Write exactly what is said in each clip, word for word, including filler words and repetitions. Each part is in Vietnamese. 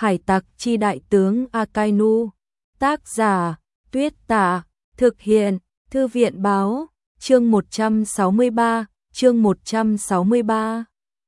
Hải tặc chi đại tướng Akainu. Tác giả, Tuyết Tả. Thực hiện, Thư viện báo. Chương một trăm sáu mươi ba, chương một trăm sáu mươi ba.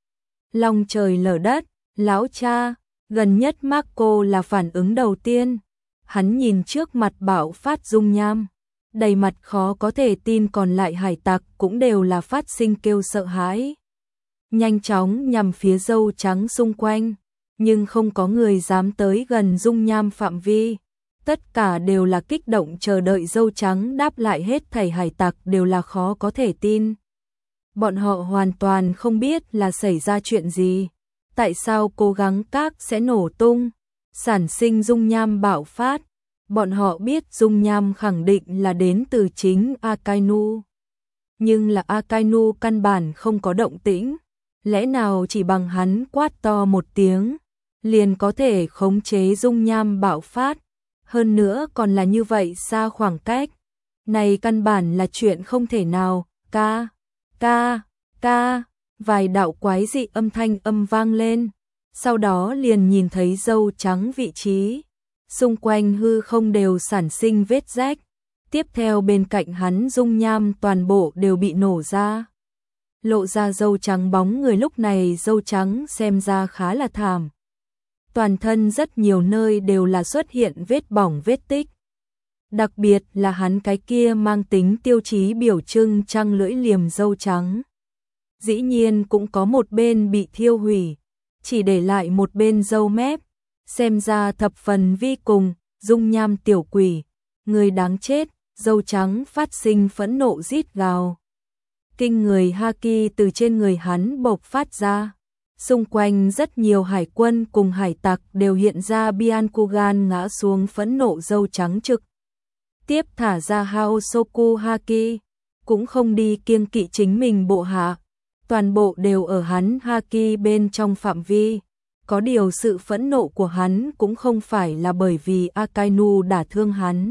Long trời lở đất, lão cha, gần nhất Marco là phản ứng đầu tiên. Hắn nhìn trước mặt bạo phát dung nham, đầy mặt khó có thể tin, còn lại hải tặc cũng đều là phát sinh kêu sợ hãi. Nhanh chóng nhằm phía dâu trắng xung quanh, nhưng không có người dám tới gần dung nham phạm vi. Tất cả đều là kích động chờ đợi dâu trắng đáp lại, hết thảy hải tặc đều là khó có thể tin. Bọn họ hoàn toàn không biết là xảy ra chuyện gì. Tại sao cố gắng các sẽ nổ tung, sản sinh dung nham bạo phát. Bọn họ biết dung nham khẳng định là đến từ chính Akainu. Nhưng là Akainu căn bản không có động tĩnh. Lẽ nào chỉ bằng hắn quát to một tiếng, liền có thể khống chế dung nham bạo phát. Hơn nữa còn là như vậy xa khoảng cách. Này căn bản là chuyện không thể nào. Ca, ca, ca. Vài đạo quái dị âm thanh âm vang lên. Sau đó liền nhìn thấy dâu trắng vị trí. Xung quanh hư không đều sản sinh vết rách. Tiếp theo bên cạnh hắn dung nham toàn bộ đều bị nổ ra. Lộ ra dâu trắng bóng người, lúc này dâu trắng xem ra khá là thảm. Toàn thân rất nhiều nơi đều là xuất hiện vết bỏng vết tích. Đặc biệt là hắn cái kia mang tính tiêu chí biểu trưng trăng lưỡi liềm dâu trắng. Dĩ nhiên cũng có một bên bị thiêu hủy, chỉ để lại một bên dâu mép. Xem ra thập phần vi cùng, dung nham tiểu quỷ, người đáng chết. Dâu trắng phát sinh phẫn nộ rít gào. Kinh người haki từ trên người hắn bộc phát ra. Xung quanh rất nhiều hải quân cùng hải tặc đều hiện ra Byakugan ngã xuống phẫn nộ dâu trắng trực. Tiếp thả ra Haosoku haki, cũng không đi kiêng kỵ chính mình bộ hạ. Toàn bộ đều ở hắn haki bên trong phạm vi. Có điều sự phẫn nộ của hắn cũng không phải là bởi vì Akainu đả thương hắn,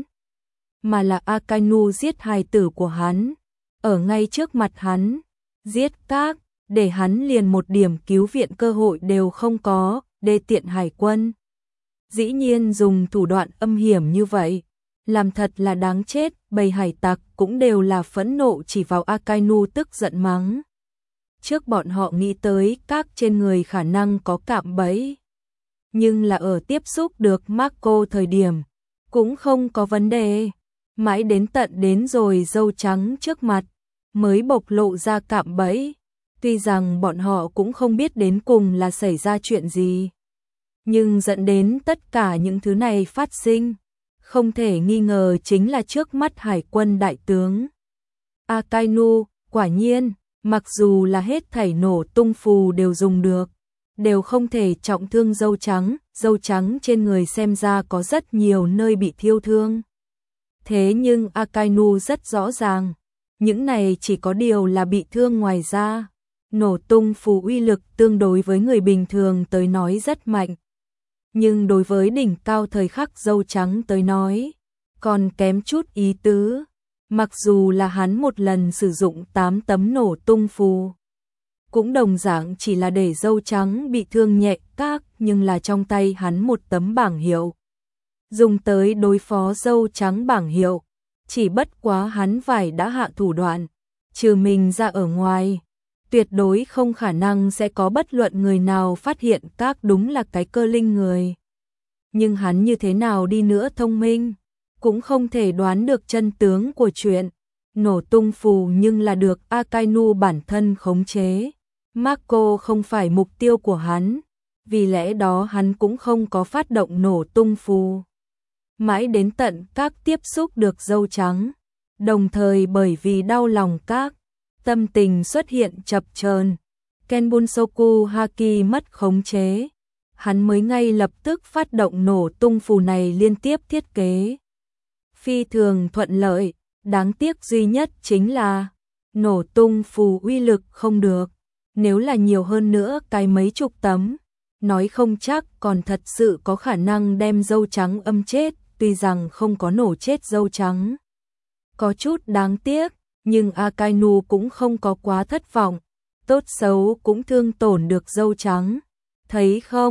mà là Akainu giết hài tử của hắn, ở ngay trước mặt hắn, giết các, để hắn liền một điểm cứu viện cơ hội đều không có, đê tiện hải quân. Dĩ nhiên dùng thủ đoạn âm hiểm như vậy, làm thật là đáng chết. Bầy hải tặc cũng đều là phẫn nộ chỉ vào Akainu, tức giận mắng. Trước bọn họ nghĩ tới các trên người khả năng có cạm bẫy, nhưng là ở tiếp xúc được Marco thời điểm, cũng không có vấn đề. Mãi đến tận đến rồi dâu trắng trước mặt, mới bộc lộ ra cạm bẫy. Tuy rằng bọn họ cũng không biết đến cùng là xảy ra chuyện gì, nhưng dẫn đến tất cả những thứ này phát sinh, không thể nghi ngờ chính là trước mắt hải quân đại tướng Akainu. Quả nhiên, mặc dù là hết thảy nổ tung phù đều dùng được, đều không thể trọng thương dâu trắng. Dâu trắng trên người xem ra có rất nhiều nơi bị thiêu thương. Thế nhưng Akainu rất rõ ràng, những này chỉ có điều là bị thương ngoài da. Nổ tung phù uy lực tương đối với người bình thường tới nói rất mạnh, nhưng đối với đỉnh cao thời khắc dâu trắng tới nói, còn kém chút ý tứ. Mặc dù là hắn một lần sử dụng tám tấm nổ tung phù, cũng đồng dạng chỉ là để dâu trắng bị thương nhẹ các, nhưng là trong tay hắn một tấm bảng hiệu, dùng tới đối phó dâu trắng bảng hiệu, chỉ bất quá hắn phải đã hạ thủ đoạn, trừ mình ra ở ngoài, tuyệt đối không khả năng sẽ có bất luận người nào phát hiện các đúng là cái cơ linh người. Nhưng hắn như thế nào đi nữa thông minh, cũng không thể đoán được chân tướng của chuyện. Nổ tung phù nhưng là được Akainu bản thân khống chế. Marco không phải mục tiêu của hắn, vì lẽ đó hắn cũng không có phát động nổ tung phù. Mãi đến tận các tiếp xúc được dâu trắng, đồng thời bởi vì đau lòng các, tâm tình xuất hiện chập chờn, Kenbunsoku haki mất khống chế, hắn mới ngay lập tức phát động nổ tung phù này liên tiếp thiết kế. Phi thường thuận lợi, đáng tiếc duy nhất chính là nổ tung phù uy lực không được. Nếu là nhiều hơn nữa cái mấy chục tấm, nói không chắc còn thật sự có khả năng đem dâu trắng âm chết. Tuy rằng không có nổ chết dâu trắng, có chút đáng tiếc, nhưng Akainu cũng không có quá thất vọng. Tốt xấu cũng thương tổn được dâu trắng. Thấy không,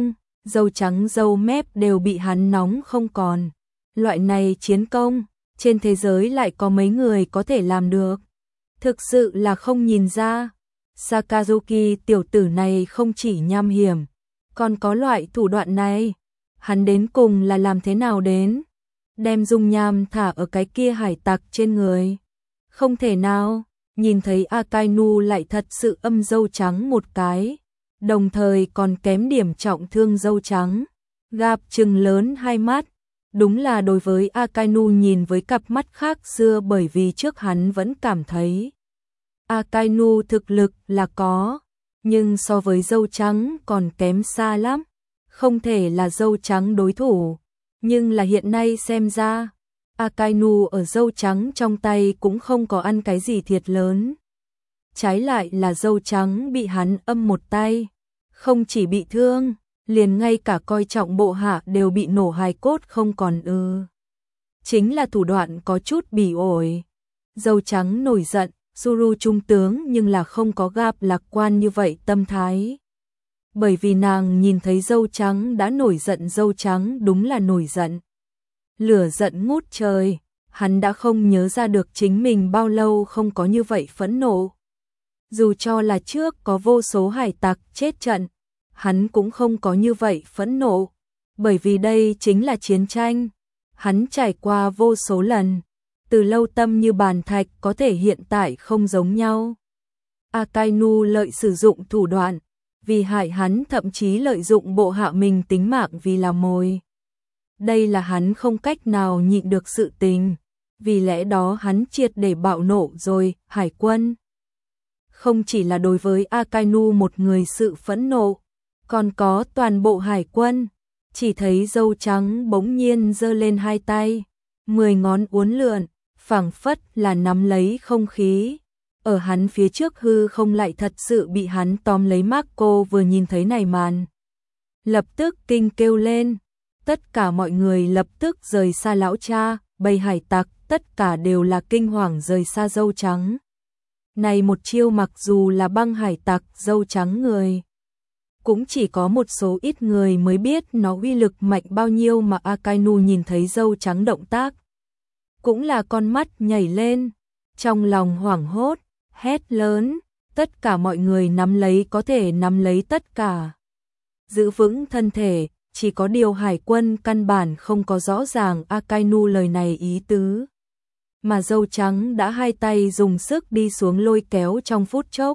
Râu trắng râu mép đều bị hắn nóng không còn. Loại này chiến công, trên thế giới lại có mấy người có thể làm được. Thực sự là không nhìn ra. Sakazuki tiểu tử này không chỉ nham hiểm, còn có loại thủ đoạn này. Hắn đến cùng là làm thế nào đến? Đem dung nham thả ở cái kia hải tặc trên người. Không thể nào, nhìn thấy Akainu lại thật sự âm dâu trắng một cái, đồng thời còn kém điểm trọng thương dâu trắng. Gap trừng lớn hai mắt, đúng là đối với Akainu nhìn với cặp mắt khác xưa, bởi vì trước hắn vẫn cảm thấy Akainu thực lực là có, nhưng so với dâu trắng còn kém xa lắm, không thể là dâu trắng đối thủ. Nhưng là hiện nay xem ra, Akainu ở dâu trắng trong tay cũng không có ăn cái gì thiệt lớn. Trái lại là dâu trắng bị hắn âm một tay, không chỉ bị thương, liền ngay cả coi trọng bộ hạ đều bị nổ hài cốt không còn ư. Chính là thủ đoạn có chút bỉ ổi. Dâu trắng nổi giận, Zuru trung tướng nhưng là không có Gap lạc quan như vậy tâm thái. Bởi vì nàng nhìn thấy dâu trắng đã nổi giận, dâu trắng đúng là nổi giận. Lửa giận ngút trời, hắn đã không nhớ ra được chính mình bao lâu không có như vậy phẫn nộ. Dù cho là trước có vô số hải tặc chết trận, hắn cũng không có như vậy phẫn nộ, bởi vì đây chính là chiến tranh. Hắn trải qua vô số lần, từ lâu tâm như bàn thạch, có thể hiện tại không giống nhau. Akainu lợi sử dụng thủ đoạn, vì hại hắn thậm chí lợi dụng bộ hạ mình tính mạng vì là mồi. Đây là hắn không cách nào nhịn được sự tình, vì lẽ đó hắn triệt để bạo nộ rồi. Hải quân không chỉ là đối với Akainu một người sự phẫn nộ, còn có toàn bộ hải quân. Chỉ thấy dâu trắng bỗng nhiên giơ lên hai tay, mười ngón uốn lượn, phảng phất là nắm lấy không khí. Ở hắn phía trước hư không lại thật sự bị hắn tóm lấy. Marco vừa nhìn thấy này màn, lập tức kinh kêu lên. Tất cả mọi người lập tức rời xa lão cha, bầy hải tặc, tất cả đều là kinh hoàng rời xa dâu trắng. Này một chiêu mặc dù là băng hải tặc dâu trắng người, cũng chỉ có một số ít người mới biết nó uy lực mạnh bao nhiêu, mà Akainu nhìn thấy dâu trắng động tác, cũng là con mắt nhảy lên, trong lòng hoảng hốt, hét lớn, tất cả mọi người nắm lấy có thể nắm lấy tất cả. Giữ vững thân thể, chỉ có điều hải quân căn bản không có rõ ràng Akainu lời này ý tứ. Mà dâu trắng đã hai tay dùng sức đi xuống lôi kéo trong phút chốc.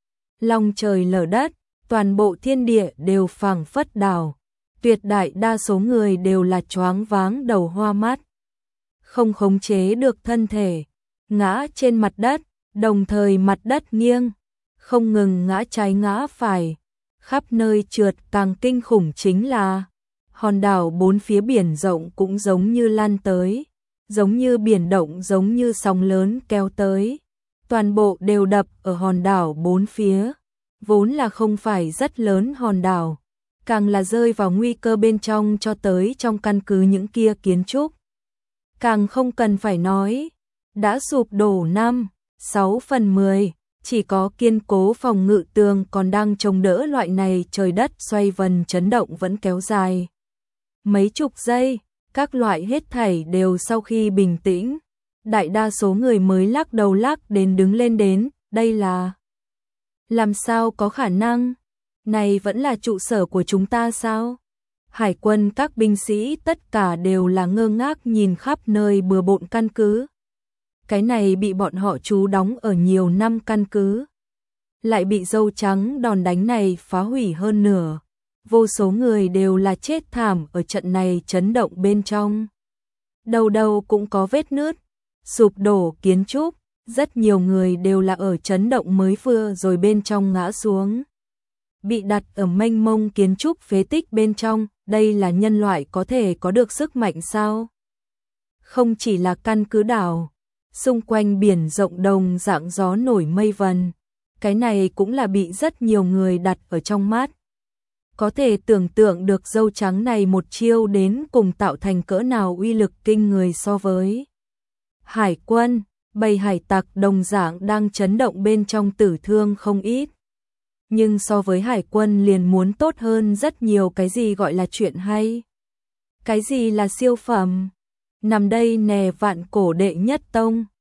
Long trời lở đất, toàn bộ thiên địa đều phảng phất đảo. Tuyệt đại đa số người đều là choáng váng đầu hoa mắt. Không khống chế được thân thể, ngã trên mặt đất, đồng thời mặt đất nghiêng, không ngừng ngã trái ngã phải, khắp nơi trượt. Càng kinh khủng chính là hòn đảo bốn phía biển rộng cũng giống như lan tới, giống như biển động, giống như sóng lớn kéo tới, toàn bộ đều đập ở hòn đảo bốn phía. Vốn là không phải rất lớn hòn đảo, càng là rơi vào nguy cơ bên trong, cho tới trong căn cứ những kia kiến trúc. Càng không cần phải nói, đã sụp đổ năm, sáu phần mười, chỉ có kiên cố phòng ngự tường còn đang chống đỡ. Loại này trời đất xoay vần chấn động vẫn kéo dài mấy chục giây, các loại hết thảy đều sau khi bình tĩnh, đại đa số người mới lắc đầu lắc đến đứng lên đến. Đây là làm sao có khả năng? Này vẫn là trụ sở của chúng ta sao? Hải quân các binh sĩ tất cả đều là ngơ ngác nhìn khắp nơi bừa bộn căn cứ. Cái này bị bọn họ trú đóng ở nhiều năm căn cứ, lại bị dâu trắng đòn đánh này phá hủy hơn nửa. Vô số người đều là chết thảm ở trận này chấn động bên trong. Đầu đầu cũng có vết nứt, sụp đổ kiến trúc, rất nhiều người đều là ở chấn động mới vừa rồi bên trong ngã xuống, bị đặt ở mênh mông kiến trúc phế tích bên trong. Đây là nhân loại có thể có được sức mạnh sao? Không chỉ là căn cứ đảo, xung quanh biển rộng đồng dạng gió nổi mây vần, cái này cũng là bị rất nhiều người đặt ở trong mắt. Có thể tưởng tượng được dâu trắng này một chiêu đến cùng tạo thành cỡ nào uy lực kinh người. So với hải quân, bầy hải tặc đồng dạng đang chấn động bên trong tử thương không ít. nhưng so với hải quân liền muốn tốt hơn rất nhiều. Cái gì gọi là chuyện hay? Cái gì là siêu phẩm? Nằm đây nè, vạn cổ đệ nhất tông.